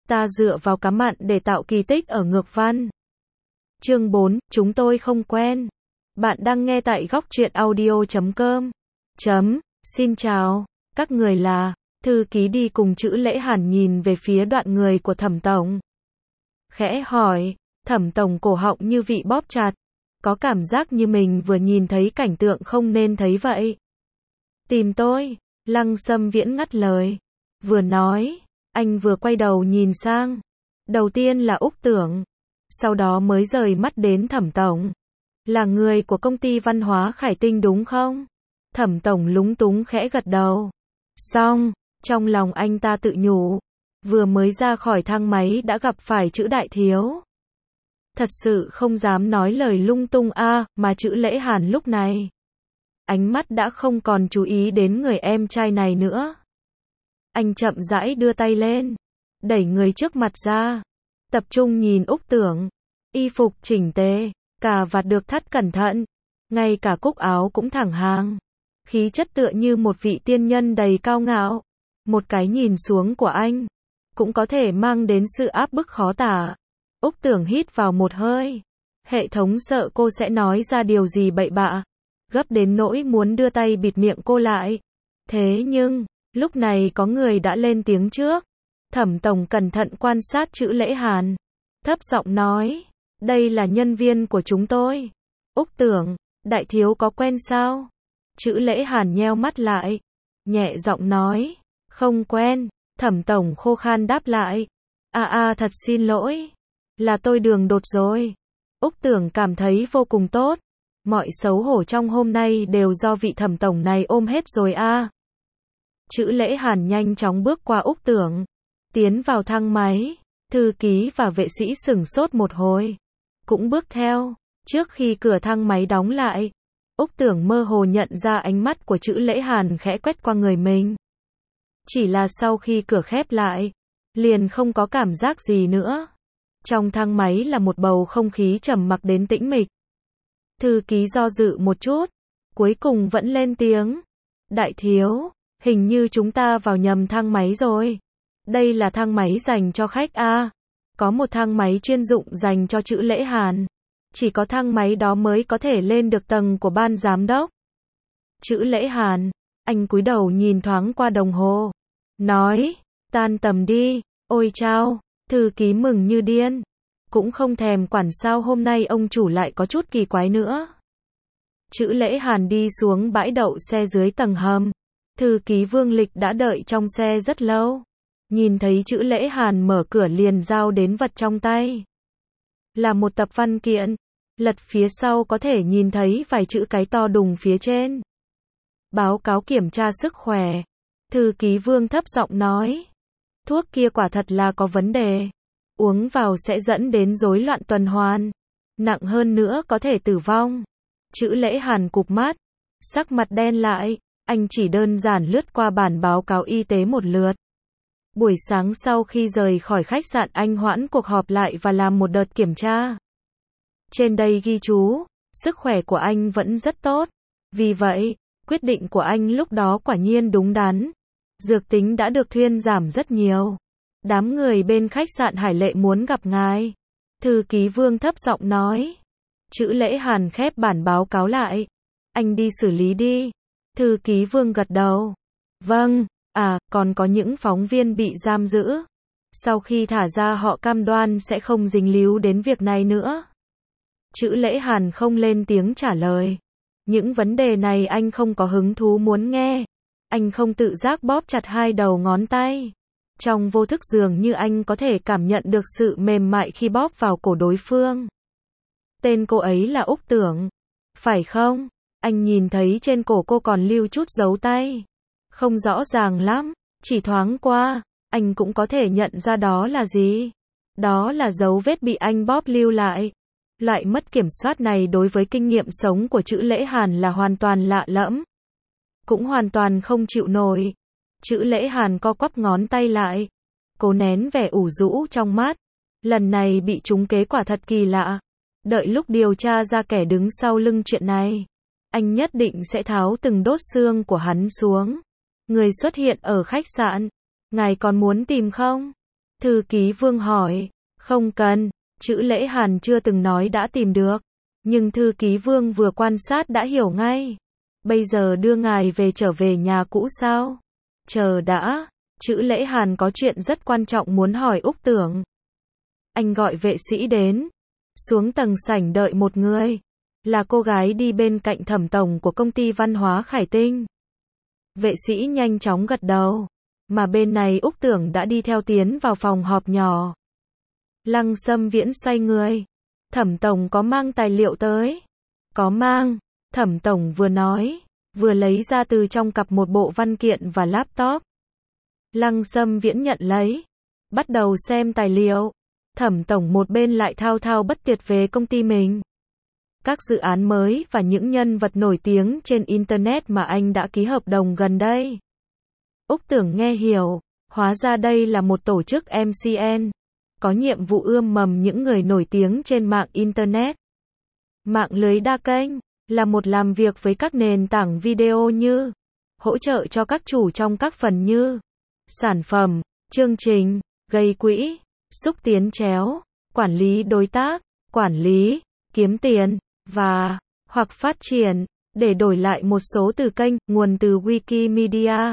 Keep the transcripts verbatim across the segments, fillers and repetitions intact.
Ta dựa vào cá mặn để tạo kỳ tích ở ngược văn. Chương bốn, chúng tôi không quen. Bạn đang nghe tại góc truyện audio chấm com. Chấm, xin chào, các người là, thư ký đi cùng chữ Lễ Hàn nhìn về phía đoạn người của Thẩm Tổng. Khẽ hỏi, Thẩm Tổng cổ họng như bị bóp chặt, có cảm giác như mình vừa nhìn thấy cảnh tượng không nên thấy vậy. Tìm tôi, Lăng Sâm Viễn ngắt lời. Vừa nói, anh vừa quay đầu nhìn sang. Đầu tiên là Úc Tưởng, sau đó mới rời mắt đến Thẩm Tổng. Là người của công ty văn hóa Khải Tinh đúng không? Thẩm Tổng lúng túng khẽ gật đầu. Xong, trong lòng anh ta tự nhủ. Vừa mới ra khỏi thang máy đã gặp phải chữ Đại Thiếu. Thật sự không dám nói lời lung tung a, à, mà chữ Lễ Hàn lúc này. Ánh mắt đã không còn chú ý đến người em trai này nữa. Anh chậm rãi đưa tay lên, đẩy người trước mặt ra, tập trung nhìn Úc Tưởng. Y phục chỉnh tề, cà vạt được thắt cẩn thận, ngay cả cúc áo cũng thẳng hàng. Khí chất tựa như một vị tiên nhân đầy cao ngạo. Một cái nhìn xuống của anh, cũng có thể mang đến sự áp bức khó tả. Úc Tưởng hít vào một hơi. Hệ thống sợ cô sẽ nói ra điều gì bậy bạ, gấp đến nỗi muốn đưa tay bịt miệng cô lại. Thế nhưng, lúc này có người đã lên tiếng trước. Thẩm Tổng cẩn thận quan sát chữ Lễ Hàn, thấp giọng nói, đây là nhân viên của chúng tôi. Úc Tưởng, Đại Thiếu có quen sao? Chữ Lễ Hàn nheo mắt lại, nhẹ giọng nói, không quen. Thẩm Tổng khô khan đáp lại, a à, a à, thật xin lỗi, là tôi đường đột rồi. Úc Tưởng cảm thấy vô cùng tốt, mọi xấu hổ trong hôm nay đều do vị Thẩm Tổng này ôm hết rồi a. À. Chữ Lễ Hàn nhanh chóng bước qua Úc Tưởng, tiến vào thang máy. Thư ký và vệ sĩ sửng sốt một hồi, cũng bước theo. Trước khi cửa thang máy đóng lại, Úc Tưởng mơ hồ nhận ra ánh mắt của chữ Lễ Hàn khẽ quét qua người mình. Chỉ là sau khi cửa khép lại, liền không có cảm giác gì nữa. Trong thang máy là một bầu không khí trầm mặc đến tĩnh mịch. Thư ký do dự một chút, cuối cùng vẫn lên tiếng. Đại Thiếu, hình như chúng ta vào nhầm thang máy rồi. Đây là thang máy dành cho khách a. À. Có một thang máy chuyên dụng dành cho chữ Lễ Hàn. Chỉ có thang máy đó mới có thể lên được tầng của ban giám đốc. Chữ Lễ Hàn, anh cúi đầu nhìn thoáng qua đồng hồ, nói, tan tầm đi. Ôi chao, thư ký mừng như điên, cũng không thèm quản sao hôm nay ông chủ lại có chút kỳ quái nữa. Chữ Lễ Hàn đi xuống bãi đậu xe dưới tầng hầm. Thư ký Vương Lịch đã đợi trong xe rất lâu. Nhìn thấy chữ Lễ Hàn mở cửa liền giao đến vật trong tay. Là một tập văn kiện. Lật phía sau có thể nhìn thấy vài chữ cái to đùng phía trên. Báo cáo kiểm tra sức khỏe. Thư ký Vương thấp giọng nói. Thuốc kia quả thật là có vấn đề. Uống vào sẽ dẫn đến rối loạn tuần hoàn. Nặng hơn nữa có thể tử vong. Chữ Lễ Hàn cụp mắt, sắc mặt đen lại. Anh chỉ đơn giản lướt qua bản báo cáo y tế một lượt. Buổi sáng sau khi rời khỏi khách sạn anh hoãn cuộc họp lại và làm một đợt kiểm tra. Trên đây ghi chú, sức khỏe của anh vẫn rất tốt. Vì vậy, quyết định của anh lúc đó quả nhiên đúng đắn. Dược tính đã được thuyên giảm rất nhiều. Đám người bên khách sạn Hải Lệ muốn gặp ngài. Thư ký Vương thấp giọng nói. Chữ Lễ Hàn khép bản báo cáo lại. Anh đi xử lý đi. Thư ký Vương gật đầu. Vâng. À, còn có những phóng viên bị giam giữ. Sau khi thả ra họ cam đoan sẽ không dính líu đến việc này nữa. Chữ Lễ Hàn không lên tiếng trả lời. Những vấn đề này anh không có hứng thú muốn nghe. Anh không tự giác bóp chặt hai đầu ngón tay. Trong vô thức dường như anh có thể cảm nhận được sự mềm mại khi bóp vào cổ đối phương. Tên cô ấy là Úc Tưởng. Phải không? Anh nhìn thấy trên cổ cô còn lưu chút dấu tay. Không rõ ràng lắm, chỉ thoáng qua, anh cũng có thể nhận ra đó là gì. Đó là dấu vết bị anh bóp lưu lại. Loại mất kiểm soát này đối với kinh nghiệm sống của chữ Lễ Hàn là hoàn toàn lạ lẫm. Cũng hoàn toàn không chịu nổi. Chữ Lễ Hàn co quắp ngón tay lại, cố nén vẻ ủ rũ trong mắt. Lần này bị trúng kế quả thật kỳ lạ. Đợi lúc điều tra ra kẻ đứng sau lưng chuyện này, anh nhất định sẽ tháo từng đốt xương của hắn xuống. Người xuất hiện ở khách sạn. Ngài còn muốn tìm không? Thư ký Vương hỏi. Không cần, chữ Lễ Hàn chưa từng nói đã tìm được. Nhưng thư ký Vương vừa quan sát đã hiểu ngay. Bây giờ đưa ngài về trở về nhà cũ sao? Chờ đã, chữ Lễ Hàn có chuyện rất quan trọng muốn hỏi Úc Tưởng. Anh gọi vệ sĩ đến. Xuống tầng sảnh đợi một người. Là cô gái đi bên cạnh thẩm tổng của công ty văn hóa Khải Tinh. Vệ sĩ nhanh chóng gật đầu. Mà bên này Úc Tưởng đã đi theo tiến vào phòng họp nhỏ. Lăng Sâm Viễn xoay người. Thẩm tổng có mang tài liệu tới. Có mang. Thẩm tổng vừa nói, vừa lấy ra từ trong cặp một bộ văn kiện và laptop. Lăng Sâm Viễn nhận lấy. Bắt đầu xem tài liệu. Thẩm tổng một bên lại thao thao bất tuyệt về công ty mình. Các dự án mới và những nhân vật nổi tiếng trên Internet mà anh đã ký hợp đồng gần đây. Úc Tưởng nghe hiểu, hóa ra đây là một tổ chức em xê en, có nhiệm vụ ươm mầm những người nổi tiếng trên mạng Internet. Mạng lưới đa kênh, là một làm việc với các nền tảng video như, hỗ trợ cho các chủ trong các phần như, sản phẩm, chương trình, gây quỹ, xúc tiến chéo, quản lý đối tác, quản lý, kiếm tiền, và, hoặc phát triển, để đổi lại một số từ kênh, nguồn từ Wikimedia.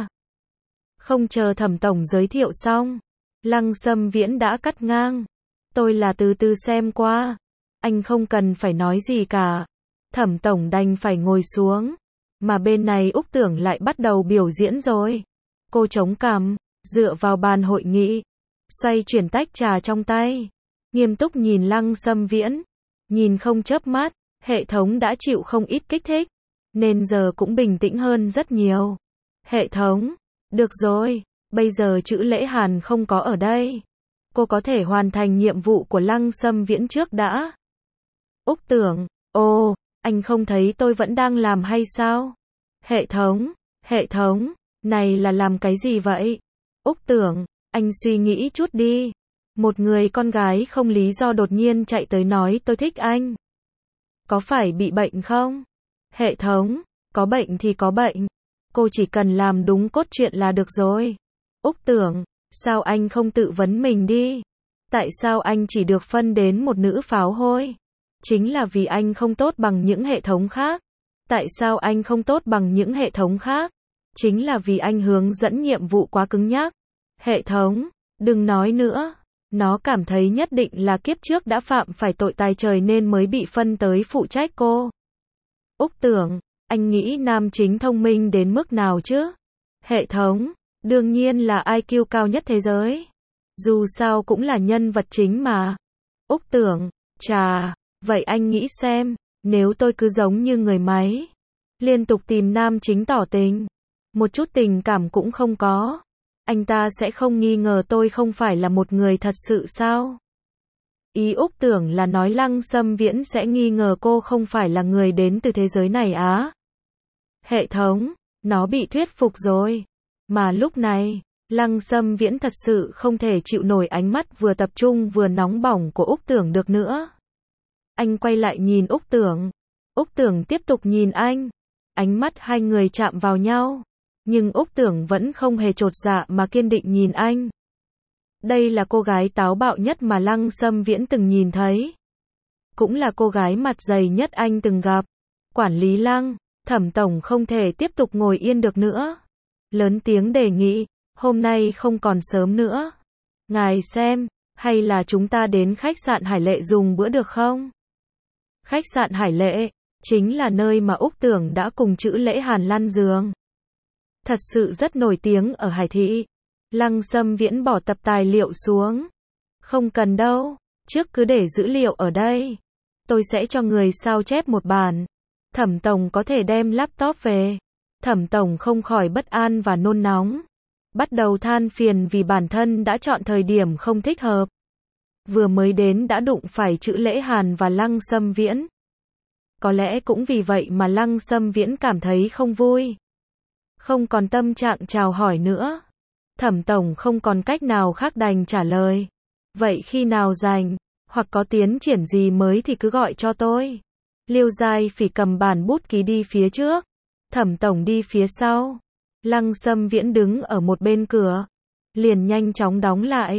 Không chờ Thẩm tổng giới thiệu xong, Lăng Sâm Viễn đã cắt ngang. Tôi là từ từ xem qua. Anh không cần phải nói gì cả. Thẩm tổng đành phải ngồi xuống. Mà bên này Úc Tưởng lại bắt đầu biểu diễn rồi. Cô chống cằm, dựa vào bàn hội nghị, xoay chuyển tách trà trong tay, nghiêm túc nhìn Lăng Sâm Viễn, nhìn không chớp mắt. Hệ thống đã chịu không ít kích thích, nên giờ cũng bình tĩnh hơn rất nhiều. Hệ thống, được rồi, bây giờ chữ Lễ Hàn không có ở đây. Cô có thể hoàn thành nhiệm vụ của Lăng Sâm Viễn trước đã. Úc Tưởng, ồ, anh không thấy tôi vẫn đang làm hay sao? Hệ thống, hệ thống, này là làm cái gì vậy? Úc Tưởng, anh suy nghĩ chút đi. Một người con gái không lý do đột nhiên chạy tới nói tôi thích anh. Có phải bị bệnh không? Hệ thống, có bệnh thì có bệnh. Cô chỉ cần làm đúng cốt truyện là được rồi. Úc Tưởng, sao anh không tự vấn mình đi? Tại sao anh chỉ được phân đến một nữ pháo hôi? Chính là vì anh không tốt bằng những hệ thống khác. Tại sao anh không tốt bằng những hệ thống khác? Chính là vì anh hướng dẫn nhiệm vụ quá cứng nhắc. Hệ thống, đừng nói nữa. Nó cảm thấy nhất định là kiếp trước đã phạm phải tội tài trời nên mới bị phân tới phụ trách cô. Úc Tưởng, anh nghĩ nam chính thông minh đến mức nào chứ? Hệ thống, đương nhiên là i kiu cao nhất thế giới. Dù sao cũng là nhân vật chính mà. Úc Tưởng, chà, vậy anh nghĩ xem, nếu tôi cứ giống như người máy, liên tục tìm nam chính tỏ tình, một chút tình cảm cũng không có, anh ta sẽ không nghi ngờ tôi không phải là một người thật sự sao? Ý Úc Tưởng là nói Lăng Sâm Viễn sẽ nghi ngờ cô không phải là người đến từ thế giới này á. Hệ thống, nó bị thuyết phục rồi. Mà lúc này, Lăng Sâm Viễn thật sự không thể chịu nổi ánh mắt vừa tập trung vừa nóng bỏng của Úc Tưởng được nữa. Anh quay lại nhìn Úc Tưởng. Úc Tưởng tiếp tục nhìn anh. Ánh mắt hai người chạm vào nhau. Nhưng Úc Tưởng vẫn không hề chột dạ mà kiên định nhìn anh. Đây là cô gái táo bạo nhất mà Lăng Sâm Viễn từng nhìn thấy. Cũng là cô gái mặt dày nhất anh từng gặp. Quản lý Lăng, Thẩm tổng không thể tiếp tục ngồi yên được nữa. Lớn tiếng đề nghị, hôm nay không còn sớm nữa. Ngài xem, hay là chúng ta đến khách sạn Hải Lệ dùng bữa được không? Khách sạn Hải Lệ, chính là nơi mà Úc Tưởng đã cùng chữ Lễ Hàn lăn giường. Thật sự rất nổi tiếng ở Hải Thị. Lăng Sâm Viễn bỏ tập tài liệu xuống. Không cần đâu, trước cứ để dữ liệu ở đây. Tôi sẽ cho người sao chép một bản. Thẩm tổng có thể đem laptop về. Thẩm tổng không khỏi bất an và nôn nóng. Bắt đầu than phiền vì bản thân đã chọn thời điểm không thích hợp. Vừa mới đến đã đụng phải chữ Lễ Hàn và Lăng Sâm Viễn. Có lẽ cũng vì vậy mà Lăng Sâm Viễn cảm thấy không vui. Không còn tâm trạng chào hỏi nữa. Thẩm tổng không còn cách nào khác đành trả lời. Vậy khi nào rảnh, hoặc có tiến triển gì mới thì cứ gọi cho tôi. Liêu Giai Phỉ cầm bản bút ký đi phía trước. Thẩm tổng đi phía sau. Lăng Sâm Viễn đứng ở một bên cửa. Liền nhanh chóng đóng lại.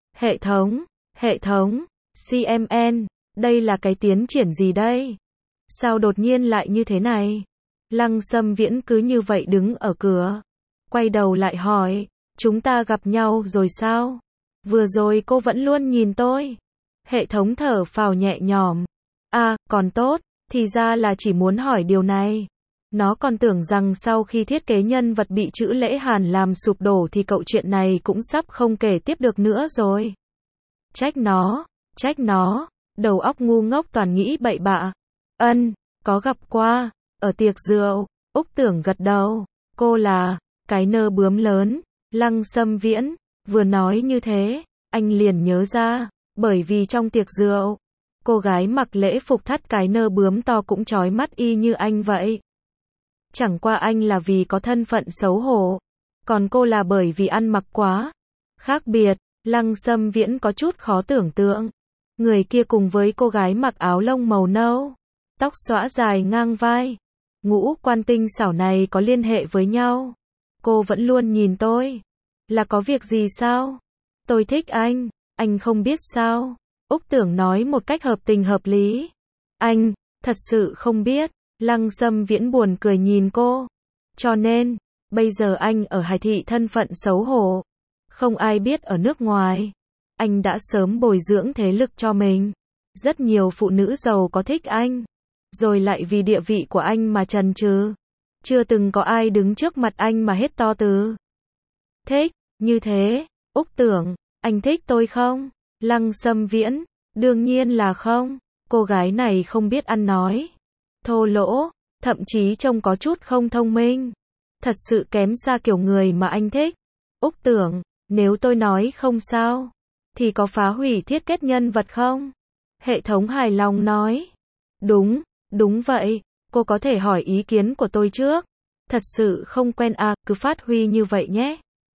Hệ thống, hệ thống, xê em en, đây là cái tiến triển gì đây? Sao đột nhiên lại như thế này? Lăng Sâm Viễn cứ như vậy đứng ở cửa, quay đầu lại hỏi, chúng ta gặp nhau rồi sao? Vừa rồi cô vẫn luôn nhìn tôi. Hệ thống thở phào nhẹ nhõm. À, còn tốt, thì ra là chỉ muốn hỏi điều này. Nó còn tưởng rằng sau khi thiết kế nhân vật bị Chữ Lễ Hàn làm sụp đổ thì cậu chuyện này cũng sắp không kể tiếp được nữa rồi. Trách nó, trách nó, đầu óc ngu ngốc toàn nghĩ bậy bạ. Ân, có gặp qua, ở tiệc rượu. Úc Tưởng gật đầu, cô là cái nơ bướm lớn. Lăng Sâm Viễn vừa nói như thế, anh liền nhớ ra, bởi vì trong tiệc rượu, cô gái mặc lễ phục thắt cái nơ bướm to cũng chói mắt y như anh vậy. Chẳng qua anh là vì có thân phận xấu hổ, còn cô là bởi vì ăn mặc quá khác biệt. Lăng Sâm Viễn có chút khó tưởng tượng. Người kia cùng với cô gái mặc áo lông màu nâu, tóc xõa dài ngang vai, ngũ quan tinh xảo này có liên hệ với nhau. Cô vẫn luôn nhìn tôi. Là có việc gì sao? Tôi thích anh, anh không biết sao? Úc Tưởng nói một cách hợp tình hợp lý. Anh, thật sự không biết. Lăng Sâm Viễn buồn cười nhìn cô. Cho nên, bây giờ anh ở Hải Thị thân phận xấu hổ. Không ai biết ở nước ngoài. Anh đã sớm bồi dưỡng thế lực cho mình. Rất nhiều phụ nữ giàu có thích anh. Rồi lại vì địa vị của anh mà chần chừ. Chưa từng có ai đứng trước mặt anh mà hết to từ. Thích, như thế. Úc Tưởng, anh thích tôi không? Lăng Sâm Viễn, đương nhiên là không. Cô gái này không biết ăn nói, thô lỗ, thậm chí trông có chút không thông minh. Thật sự kém xa kiểu người mà anh thích. Úc Tưởng, nếu tôi nói không sao, thì có phá hủy thiết kết nhân vật không? Hệ thống hài lòng nói. Đúng, đúng vậy, cô có thể hỏi ý kiến của tôi trước. Thật sự không quen à, cứ phát huy như vậy nhé.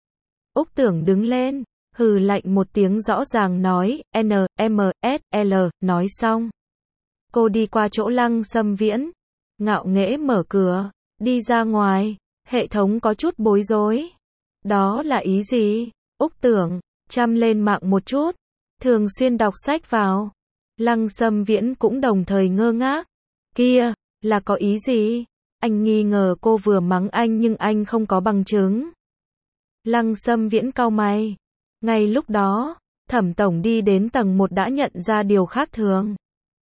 Úc Tưởng đứng lên, hừ lạnh một tiếng rõ ràng nói, N, M, S, L, nói xong. Cô đi qua chỗ Lăng Sâm Viễn, ngạo nghễ mở cửa, đi ra ngoài. Hệ thống có chút bối rối. Đó là ý gì? Úc Tưởng, chăm lên mạng một chút, thường xuyên đọc sách vào. Lăng Sâm Viễn cũng đồng thời ngơ ngác. Kia, là có ý gì? Anh nghi ngờ cô vừa mắng anh nhưng anh không có bằng chứng. Lăng Sâm Viễn cau mày. Ngay lúc đó, Thẩm Tổng đi đến tầng một đã nhận ra điều khác thường.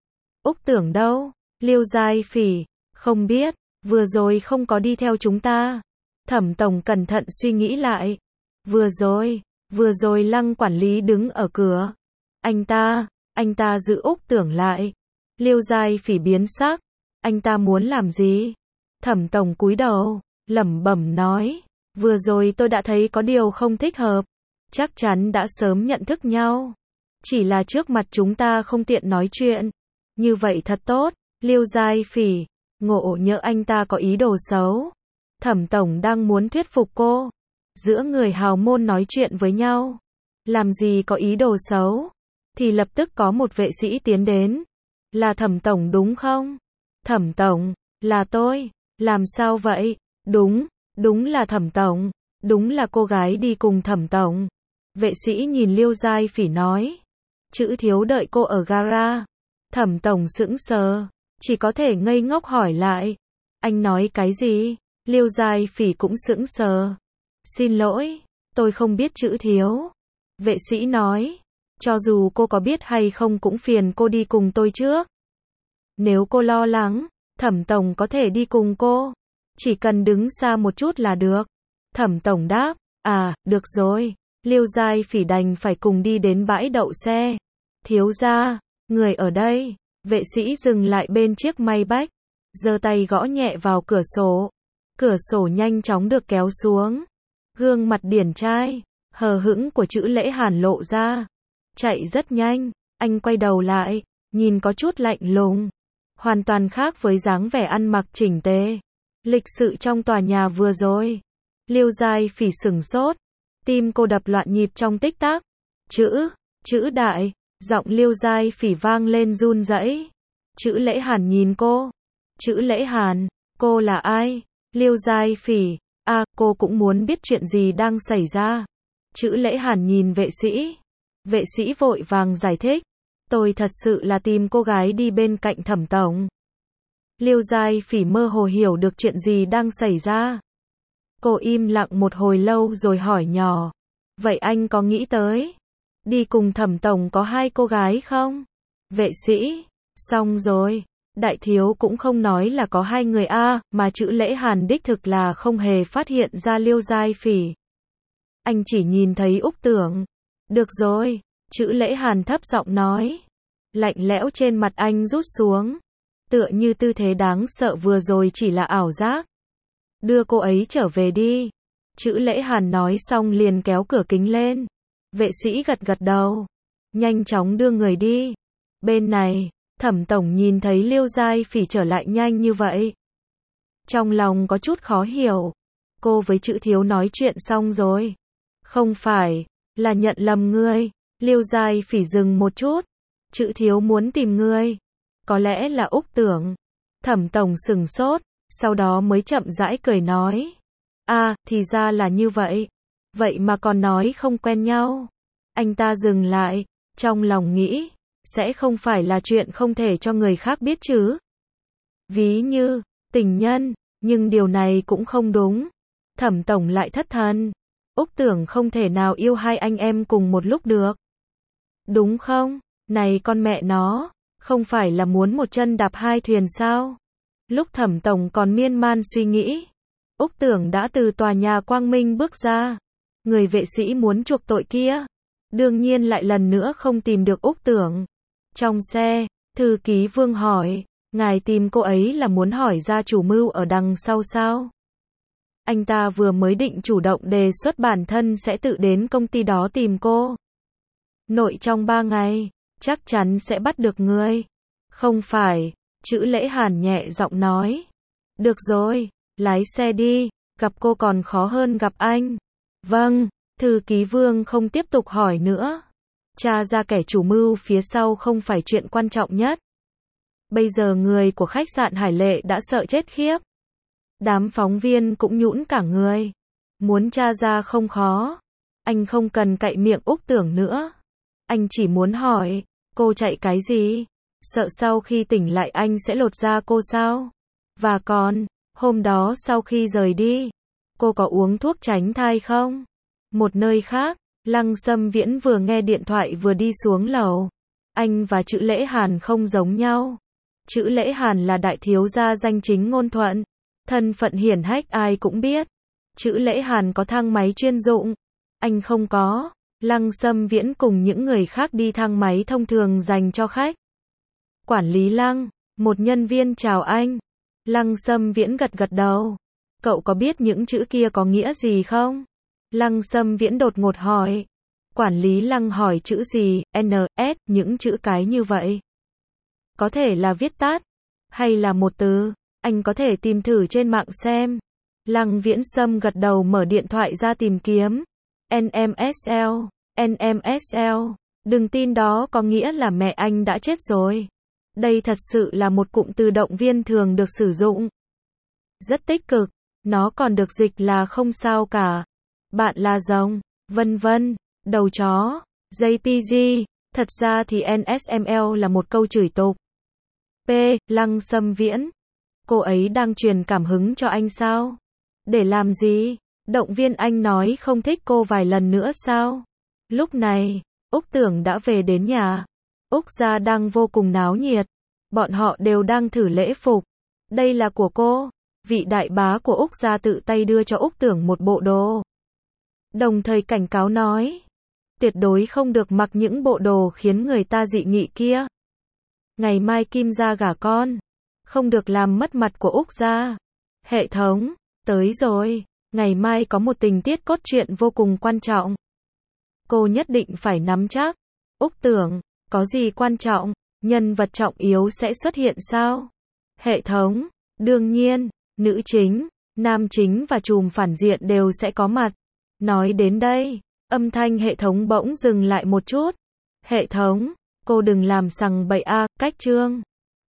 Úc Tưởng đâu? Liêu Giai Phỉ, không biết, vừa rồi không có đi theo chúng ta. Thẩm Tổng cẩn thận suy nghĩ lại. Vừa rồi, vừa rồi Lăng quản lý đứng ở cửa. Anh ta, anh ta giữ Úc Tưởng lại. Liêu Giai Phỉ biến sắc. Anh ta muốn làm gì? Thẩm Tổng cúi đầu, lẩm bẩm nói. Vừa rồi tôi đã thấy có điều không thích hợp. Chắc chắn đã sớm nhận thức nhau. Chỉ là trước mặt chúng ta không tiện nói chuyện. Như vậy thật tốt. Liêu Giai Phỉ, ngộ nhỡ anh ta có ý đồ xấu. Thẩm Tổng đang muốn thuyết phục cô. Giữa người hào môn nói chuyện với nhau. Làm gì có ý đồ xấu. Thì lập tức có một vệ sĩ tiến đến. Là Thẩm Tổng đúng không? Thẩm Tổng, là tôi. Làm sao vậy? Đúng, đúng là Thẩm Tổng. Đúng là cô gái đi cùng Thẩm Tổng. Vệ sĩ nhìn Liêu Giai Phỉ nói. Chữ Thiếu đợi cô ở gara. Thẩm Tổng sững sờ, chỉ có thể ngây ngốc hỏi lại. Anh nói cái gì? Liêu Giai Phỉ cũng sững sờ. Xin lỗi, tôi không biết Chữ Thiếu. Vệ sĩ nói. Cho dù cô có biết hay không cũng phiền cô đi cùng tôi trước. Nếu cô lo lắng, Thẩm Tổng có thể đi cùng cô. Chỉ cần đứng xa một chút là được. Thẩm Tổng đáp. À, được rồi. Liêu Giai Phỉ đành phải cùng đi đến bãi đậu xe. Thiếu gia, người ở đây. Vệ sĩ dừng lại bên chiếc Maybach, giơ tay gõ nhẹ vào cửa sổ. Cửa sổ nhanh chóng được kéo xuống. Gương mặt điển trai, hờ hững của Chữ Lễ Hàn lộ ra. Chạy rất nhanh, anh quay đầu lại, nhìn có chút lạnh lùng. Hoàn toàn khác với dáng vẻ ăn mặc chỉnh tề, lịch sự trong tòa nhà vừa rồi. Liêu Giai Phỉ sửng sốt. Tim cô đập loạn nhịp trong tích tắc. Chữ, Chữ đại, giọng Liêu Giai Phỉ vang lên run rẩy. Chữ Lễ Hàn nhìn cô. Chữ Lễ Hàn, cô là ai? Liêu Giai Phỉ, à, cô cũng muốn biết chuyện gì đang xảy ra. Chữ Lễ Hàn nhìn vệ sĩ. Vệ sĩ vội vàng giải thích. Tôi thật sự là tìm cô gái đi bên cạnh Thẩm tổng. Liêu Giai Phỉ mơ hồ hiểu được chuyện gì đang xảy ra. Cô im lặng một hồi lâu rồi hỏi nhỏ. Vậy anh có nghĩ tới đi cùng Thẩm tổng có hai cô gái không? Vệ sĩ. Xong rồi. Đại thiếu cũng không nói là có hai người a, mà chữ Lễ Hàn đích thực là không hề phát hiện ra Liêu Giai Phỉ. Anh chỉ nhìn thấy Úc Tưởng. Được rồi, chữ Lễ Hàn thấp giọng nói. Lạnh lẽo trên mặt anh rút xuống. Tựa như tư thế đáng sợ vừa rồi chỉ là ảo giác. Đưa cô ấy trở về đi. Chữ Lễ Hàn nói xong liền kéo cửa kính lên. Vệ sĩ gật gật đầu. Nhanh chóng đưa người đi. Bên này, Thẩm tổng nhìn thấy Liêu Giai Phỉ trở lại nhanh như vậy. Trong lòng có chút khó hiểu. Cô với chữ thiếu nói chuyện xong rồi. Không phải, là nhận lầm ngươi. Liêu Giai Phỉ dừng một chút. Chữ thiếu muốn tìm ngươi. Có lẽ là Úc Tưởng. Thẩm tổng sừng sốt, sau đó mới chậm rãi cười nói. À, thì ra là như vậy. Vậy mà còn nói không quen nhau. Anh ta dừng lại, trong lòng nghĩ. Sẽ không phải là chuyện không thể cho người khác biết chứ. Ví như, tình nhân, nhưng điều này cũng không đúng. Thẩm tổng lại thất thần. Úc Tưởng không thể nào yêu hai anh em cùng một lúc được. Đúng không? Này con mẹ nó, không phải là muốn một chân đạp hai thuyền sao? Lúc Thẩm tổng còn miên man suy nghĩ, Úc Tưởng đã từ tòa nhà Quang Minh bước ra. Người vệ sĩ muốn chuộc tội kia, đương nhiên lại lần nữa không tìm được Úc Tưởng. Trong xe, thư ký Vương hỏi, ngài tìm cô ấy là muốn hỏi ra chủ mưu ở đằng sau sao? Anh ta vừa mới định chủ động đề xuất bản thân sẽ tự đến công ty đó tìm cô. Nội trong ba ngày, chắc chắn sẽ bắt được người. Không phải, chữ Lễ Hàn nhẹ giọng nói. Được rồi, lái xe đi, gặp cô còn khó hơn gặp anh. Vâng, thư ký Vương không tiếp tục hỏi nữa. Tra ra kẻ chủ mưu phía sau không phải chuyện quan trọng nhất. Bây giờ người của khách sạn Hải Lệ đã sợ chết khiếp. Đám phóng viên cũng nhũn cả người. Muốn tra ra không khó. Anh không cần cậy miệng Úc Tưởng nữa. Anh chỉ muốn hỏi, cô chạy cái gì? Sợ sau khi tỉnh lại anh sẽ lột da cô sao? Và còn, hôm đó sau khi rời đi, cô có uống thuốc tránh thai không? Một nơi khác, Lăng Sâm Viễn vừa nghe điện thoại vừa đi xuống lầu. Anh và chữ Lễ Hàn không giống nhau. Chữ Lễ Hàn là đại thiếu gia danh chính ngôn thuận. Thân phận hiển hách ai cũng biết. Chữ Lễ Hàn có thang máy chuyên dụng. Anh không có. Lăng Sâm Viễn cùng những người khác đi thang máy thông thường dành cho khách. Quản lý Lăng, một nhân viên chào anh. Lăng Sâm Viễn gật gật đầu. Cậu có biết những chữ kia có nghĩa gì không? Lăng Sâm Viễn đột ngột hỏi. Quản lý Lăng hỏi chữ gì, N, S, những chữ cái như vậy. Có thể là viết tắt, hay là một từ, anh có thể tìm thử trên mạng xem. Lăng Viễn Sâm gật đầu mở điện thoại ra tìm kiếm. N M S L, N M S L, đừng tin đó có nghĩa là mẹ anh đã chết rồi. Đây thật sự là một cụm từ động viên thường được sử dụng. Rất tích cực, nó còn được dịch là không sao cả. Bạn là rồng, vân vân, đầu chó, J P G, thật ra thì N S M L là một câu chửi tục. P. Lăng Sâm Viễn. Cô ấy đang truyền cảm hứng cho anh sao? Để làm gì? Động viên anh nói không thích cô vài lần nữa sao? Lúc này, Úc Tưởng đã về đến nhà. Úc gia đang vô cùng náo nhiệt. Bọn họ đều đang thử lễ phục. Đây là của cô. Vị đại bá của Úc gia tự tay đưa cho Úc Tưởng một bộ đồ. Đồng thời cảnh cáo nói, tuyệt đối không được mặc những bộ đồ khiến người ta dị nghị kia. Ngày mai Kim gia gả con, không được làm mất mặt của Úc gia. Hệ thống, tới rồi, ngày mai có một tình tiết cốt truyện vô cùng quan trọng. Cô nhất định phải nắm chắc. Úc Tưởng, có gì quan trọng, nhân vật trọng yếu sẽ xuất hiện sao? Hệ thống, đương nhiên, nữ chính, nam chính và trùm phản diện đều sẽ có mặt. Nói đến đây, âm thanh hệ thống bỗng dừng lại một chút. Hệ thống, cô đừng làm sằng bậy a, cách chương.